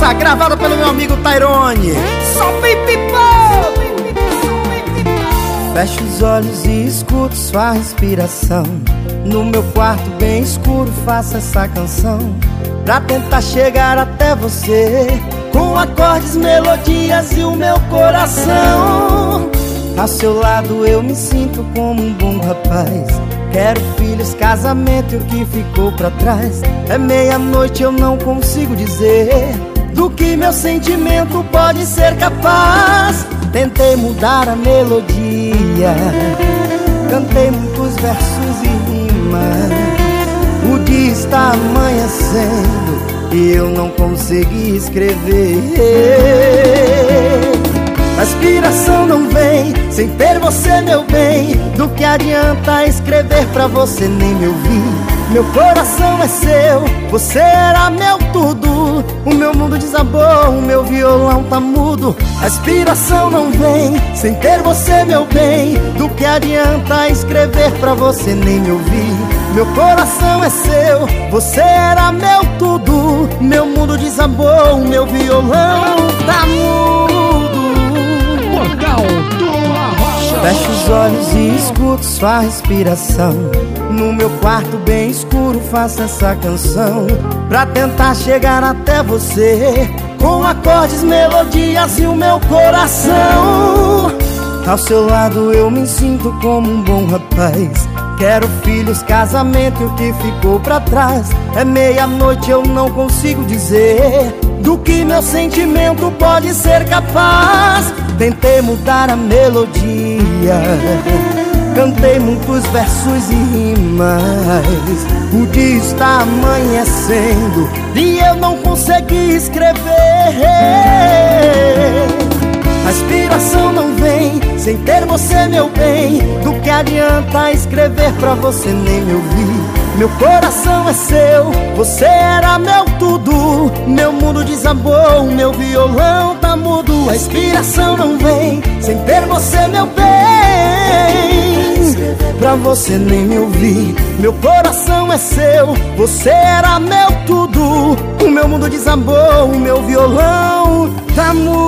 Essa gravada pelo meu amigo Tyrone. Só vem pipoca. Fecho os olhos e escuto sua respiração. No meu quarto bem escuro faço essa canção pra tentar chegar até você, com acordes, melodias e o meu coração. Ao seu lado eu me sinto como um bom rapaz. Quero filhos, casamento e o que ficou pra trás. É meia-noite, eu não consigo dizer do que meu sentimento pode ser capaz. Tentei mudar a melodia, cantei muitos versos e rimas. O dia está amanhecendo e eu não consegui escrever. A inspiração não vem sem ter você, meu bem. Do que adianta escrever pra você nem me ouvir? Meu coração é seu, você era meu tudo. O meu mundo desabou, o meu violão tá mudo. A inspiração não vem sem ter você, meu bem. Do que adianta escrever pra você nem me ouvir? Meu coração é seu, você era meu tudo. Meu mundo desabou, o meu violão tá mudo. Fecho os olhos e escuto sua respiração. No meu quarto bem escuro faço essa canção pra tentar chegar até você, com acordes, melodias e o meu coração. Ao seu lado eu me sinto como um bom rapaz. Quero filhos, casamento e o que ficou pra trás. É meia-noite, eu não consigo dizer do que meu sentimento pode ser capaz. Tentei mudar a melodia, cantei muitos versos e rimas. O dia está amanhecendo e eu não consegui escrever. A inspiração não vem sem ter você, meu bem. Do que adianta escrever pra você nem me ouvir? Meu coração é seu, você era meu tudo. Meu mundo desabou, o meu violão tá mudo. A inspiração não vem sem ter você, meu bem. Pra você nem me ouvir. Meu coração é seu, você era meu tudo. O meu mundo desabou, o meu violão tá mudo.